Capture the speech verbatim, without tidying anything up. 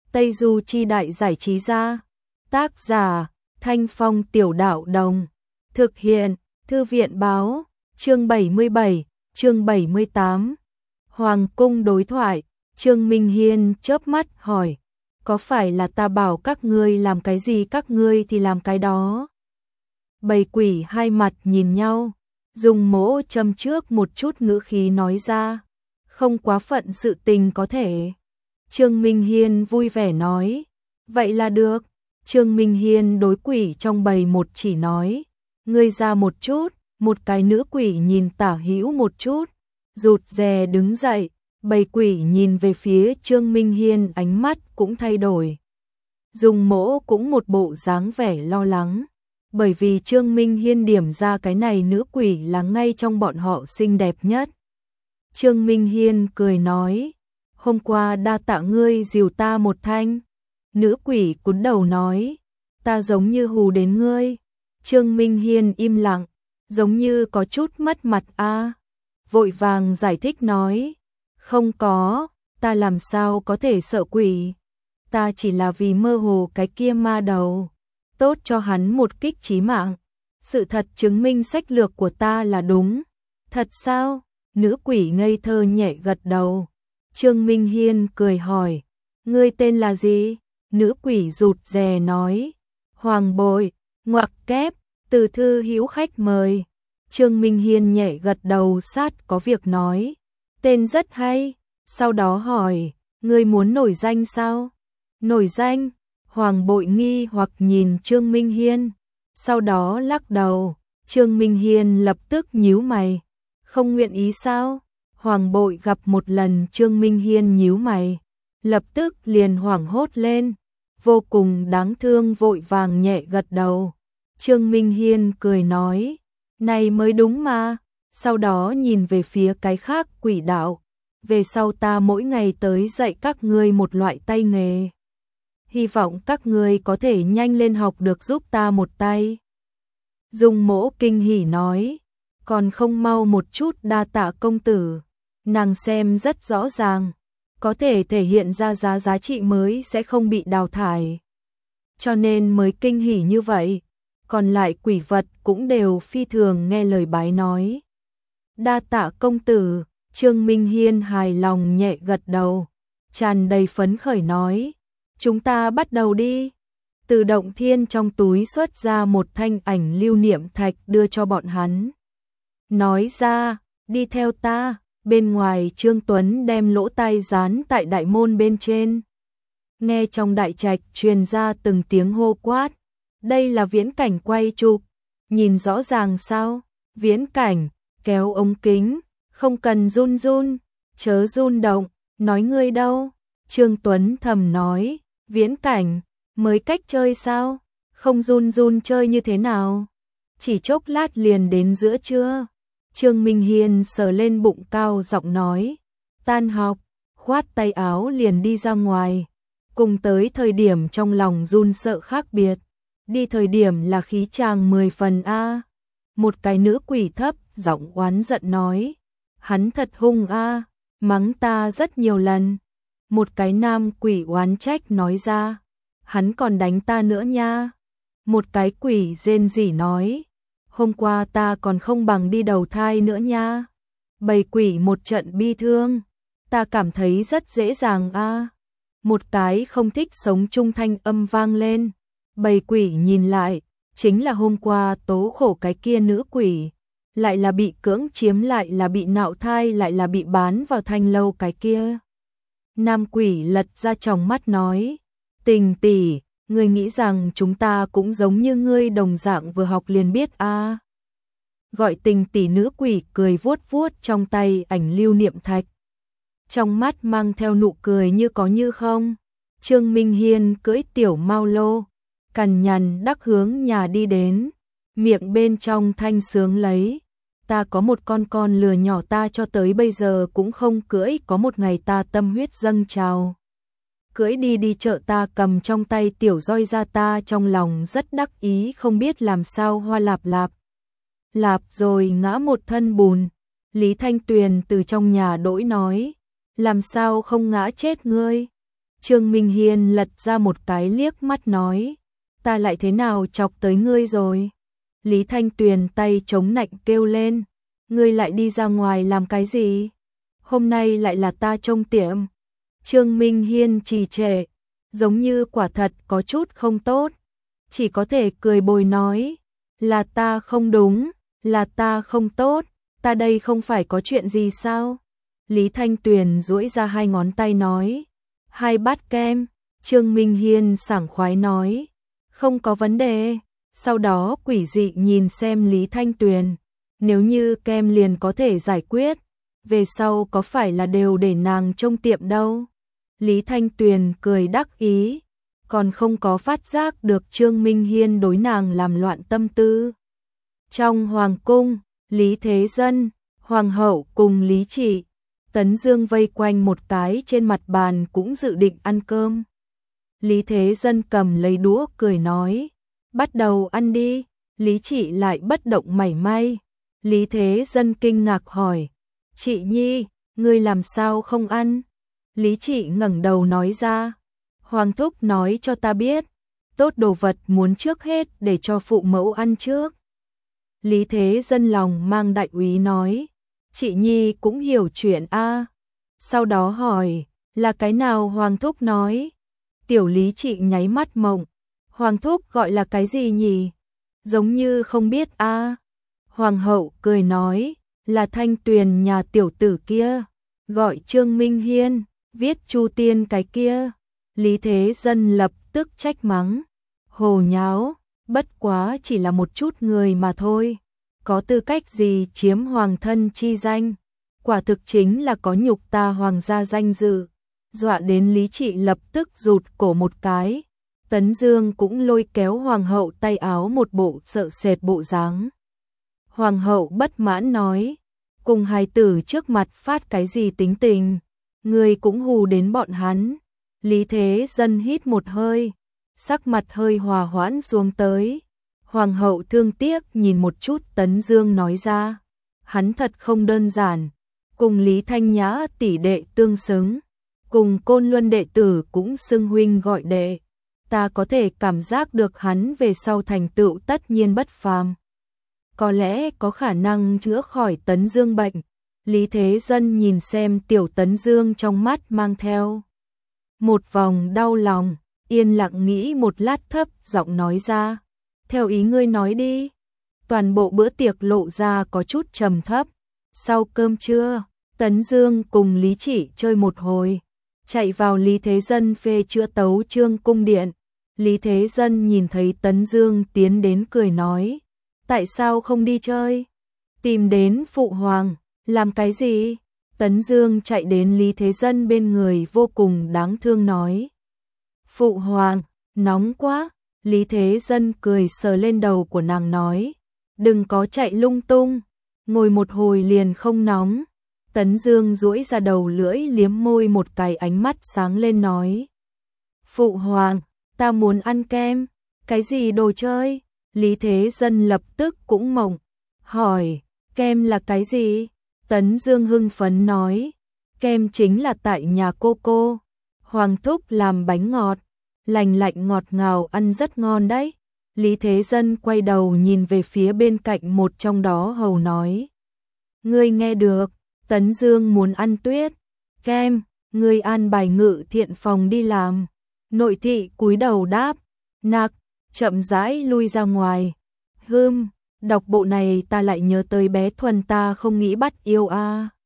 Tây Du Chi Đại Giải Trí Gia. Tác giả Thanh Phong Tiểu Đạo Đồng. Thực hiện Thư viện Báo. Chương bảy mươi bảy, chương bảy mươi tám. Hoàng cung đối thoại. Trương Minh Hiên chớp mắt hỏi, có phải là ta bảo các ngươi làm cái gì các ngươi thì làm cái đó? Bầy quỷ hai mặt nhìn nhau, dùng mỗ châm trước một chút ngữ khí nói ra, không quá phận sự tình có thể. Trương Minh Hiên vui vẻ nói, vậy là được. Trương Minh Hiên đối quỷ trong bầy một chỉ nói, ngươi ra một chút. Một cái nữ quỷ nhìn tả hữu một chút, rụt rè đứng dậy. Bầy quỷ nhìn về phía Trương Minh Hiên, ánh mắt cũng thay đổi. Dùng mỗ cũng một bộ dáng vẻ lo lắng, bởi vì Trương Minh Hiên điểm ra cái này nữ quỷ là ngay trong bọn họ xinh đẹp nhất. Trương Minh Hiên cười nói, hôm qua đa tạ ngươi dìu ta một thanh. Nữ quỷ cúi đầu nói, ta giống như hù đến ngươi. Trương Minh Hiên im lặng, giống như có chút mất mặt a. À. Vội vàng giải thích nói, không có, ta làm sao có thể sợ quỷ. Ta chỉ là vì mơ hồ cái kia ma đầu, tốt cho hắn một kích chí mạng. Sự thật chứng minh sách lược của ta là đúng. Thật sao? Nữ quỷ ngây thơ nhẹ gật đầu. Trương Minh Hiên cười hỏi, ngươi tên là gì? Nữ quỷ rụt rè nói, Hoàng Bội. Ngoặc kép, từ thư hữu khách mời. Trương Minh Hiên nhẹ gật đầu, sát có việc nói, tên rất hay. Sau đó hỏi, ngươi muốn nổi danh sao? Nổi danh? Hoàng Bội nghi hoặc nhìn Trương Minh Hiên, sau đó lắc đầu. Trương Minh Hiên lập tức nhíu mày, không nguyện ý sao? Hoàng Bội gặp một lần Trương Minh Hiên nhíu mày, lập tức liền hoảng hốt lên, vô cùng đáng thương, vội vàng nhẹ gật đầu. Trương Minh Hiên cười nói, này mới đúng mà. Sau đó nhìn về phía cái khác quỷ đạo, về sau ta mỗi ngày tới dạy các ngươi một loại tay nghề. Hy vọng các ngươi có thể nhanh lên học được giúp ta một tay. Dung mỗ kinh hỉ nói, còn không mau một chút đa tạ công tử. Nàng xem rất rõ ràng, có thể thể hiện ra giá giá trị mới sẽ không bị đào thải, cho nên mới kinh hỉ như vậy. Còn lại quỷ vật cũng đều phi thường nghe lời bái nói, đa tạ công tử. Trương Minh Hiên hài lòng nhẹ gật đầu, tràn đầy phấn khởi nói, chúng ta bắt đầu đi. Từ động thiên trong túi xuất ra một thanh ảnh lưu niệm thạch đưa cho bọn hắn, nói ra, đi theo ta. Bên ngoài Trương Tuấn đem lỗ tai dán tại đại môn bên trên. Nghe trong đại trạch truyền ra từng tiếng hô quát, đây là viễn cảnh quay chụp, nhìn rõ ràng sao? Viễn cảnh, kéo ống kính, không cần run run, chớ run động, nói ngươi đâu? Trương Tuấn thầm nói, viễn cảnh, mới cách chơi sao? Không run run chơi như thế nào? Chỉ chốc lát liền đến giữa trưa. Trương Minh Hiên sờ lên bụng cao giọng nói, tan học, khoát tay áo liền đi ra ngoài. Cùng tới thời điểm trong lòng run sợ khác biệt, đi thời điểm là khí chàng mười phần a. Một cái nữ quỷ thấp giọng oán giận nói, hắn thật hung a, mắng ta rất nhiều lần. Một cái nam quỷ oán trách nói ra, hắn còn đánh ta nữa nha. Một cái quỷ rên rỉ nói, hôm qua ta còn không bằng đi đầu thai nữa nha. Bầy quỷ một trận bi thương, ta cảm thấy rất dễ dàng a. Một cái không thích sống chung thanh âm vang lên. Bầy quỷ nhìn lại, chính là hôm qua tố khổ cái kia nữ quỷ, lại là bị cưỡng chiếm, lại là bị nạo thai, lại là bị bán vào thanh lâu cái kia. Nam quỷ lật ra tròng mắt nói, Tình tỷ, ngươi nghĩ rằng chúng ta cũng giống như ngươi đồng dạng vừa học liền biết a? À? Gọi Tình tỷ nữ quỷ cười vuốt vuốt trong tay ảnh lưu niệm thạch, trong mắt mang theo nụ cười như có như không. Trương Minh Hiên cưỡi tiểu mao lô, cằn nhằn đắc hướng nhà đi đến, miệng bên trong thanh sướng lấy, ta có một con con lừa nhỏ ta cho tới bây giờ cũng không cưỡi, có một ngày ta tâm huyết dâng trào. Cưỡi đi đi chợ ta cầm trong tay tiểu roi ra, ta trong lòng rất đắc ý, không biết làm sao hoa lạp lạp. Lạp rồi ngã một thân bùn. Lý Thanh Tuyền từ trong nhà đỗi nói, làm sao không ngã chết ngươi? Trương Minh Hiên lật ra một cái liếc mắt nói, ta lại thế nào chọc tới ngươi rồi? Lý Thanh Tuyền tay chống nạnh kêu lên, ngươi lại đi ra ngoài làm cái gì? Hôm nay lại là ta trông tiệm. Trương Minh Hiên trì trệ, giống như quả thật có chút không tốt, chỉ có thể cười bồi nói, là ta không đúng, là ta không tốt, ta đây không phải có chuyện gì sao? Lý Thanh Tuyền duỗi ra hai ngón tay nói, hai bát kem. Trương Minh Hiên sảng khoái nói, không có vấn đề. Sau đó quỷ dị nhìn xem Lý Thanh Tuyền, nếu như kem liền có thể giải quyết, về sau có phải là đều để nàng trông tiệm đâu? Lý Thanh Tuyền cười đắc ý, còn không có phát giác được Trương Minh Hiên đối nàng làm loạn tâm tư. Trong hoàng cung, Lý Thế Dân, hoàng hậu cùng Lý Trị, Tấn Dương vây quanh một cái trên mặt bàn cũng dự định ăn cơm. Lý Thế Dân cầm lấy đũa cười nói, bắt đầu ăn đi. Lý Trị lại bất động mảy may. Lý Thế Dân kinh ngạc hỏi, Chị Nhi, ngươi làm sao không ăn? Lý Trị ngẩng đầu nói ra, Hoàng thúc nói cho ta biết, tốt đồ vật muốn trước hết để cho phụ mẫu ăn trước. Lý Thế Dân lòng mang đại úy nói, Chị Nhi cũng hiểu chuyện a. Sau đó hỏi, là cái nào Hoàng thúc nói? Tiểu Lý Trị nháy mắt mộng, Hoàng thúc gọi là cái gì nhỉ? Giống như không biết a. Hoàng hậu cười nói, là Thanh Tuyền nhà tiểu tử kia, gọi Trương Minh Hiên, viết Chu Tiên cái kia. Lý Thế Dân lập tức trách mắng, hồ nháo, bất quá chỉ là một chút người mà thôi, có tư cách gì chiếm hoàng thân chi danh, quả thực chính là có nhục ta hoàng gia danh dự. Dọa đến Lý Trị lập tức rụt cổ một cái. Tấn Dương cũng lôi kéo hoàng hậu tay áo một bộ sợ sệt bộ dáng. Hoàng hậu bất mãn nói, cùng hài tử trước mặt phát cái gì tính tình, người cũng hù đến bọn hắn. Lý Thế Dân hít một hơi, sắc mặt hơi hòa hoãn xuống tới. Hoàng hậu thương tiếc nhìn một chút Tấn Dương nói ra, hắn thật không đơn giản, cùng Lý Thanh Nhã tỷ đệ tương xứng, cùng Côn Luân đệ tử cũng xưng huynh gọi đệ, ta có thể cảm giác được hắn về sau thành tựu tất nhiên bất phàm. Có lẽ có khả năng chữa khỏi Tấn Dương bệnh. Lý Thế Dân nhìn xem tiểu Tấn Dương trong mắt mang theo một vòng đau lòng, yên lặng nghĩ một lát thấp giọng nói ra, theo ý ngươi nói đi. Toàn bộ bữa tiệc lộ ra có chút trầm thấp. Sau cơm trưa, Tấn Dương cùng Lý Trị chơi một hồi, chạy vào Lý Thế Dân phê chữa tấu chương cung điện. Lý Thế Dân nhìn thấy Tấn Dương tiến đến cười nói, tại sao không đi chơi? Tìm đến phụ hoàng, làm cái gì? Tấn Dương chạy đến Lý Thế Dân bên người vô cùng đáng thương nói, phụ hoàng, nóng quá. Lý Thế Dân cười sờ lên đầu của nàng nói, đừng có chạy lung tung, ngồi một hồi liền không nóng. Tấn Dương duỗi ra đầu lưỡi liếm môi một cái, ánh mắt sáng lên nói, phụ hoàng, ta muốn ăn kem. Cái gì đồ chơi? Lý Thế Dân lập tức cũng mộng, hỏi, kem là cái gì? Tấn Dương hưng phấn nói, kem chính là tại nhà cô cô, Hoàng thúc làm bánh ngọt, lành lạnh ngọt ngào ăn rất ngon đấy. Lý Thế Dân quay đầu nhìn về phía bên cạnh một trong đó hầu nói, ngươi nghe được, Tấn Dương muốn ăn tuyết kem, ngươi an bài Ngự Thiện phòng đi làm. Nội thị cúi đầu đáp, nặc, chậm rãi lui ra ngoài. Hừm, đọc bộ này ta lại nhớ tới bé Thuần ta không nghĩ bắt yêu a.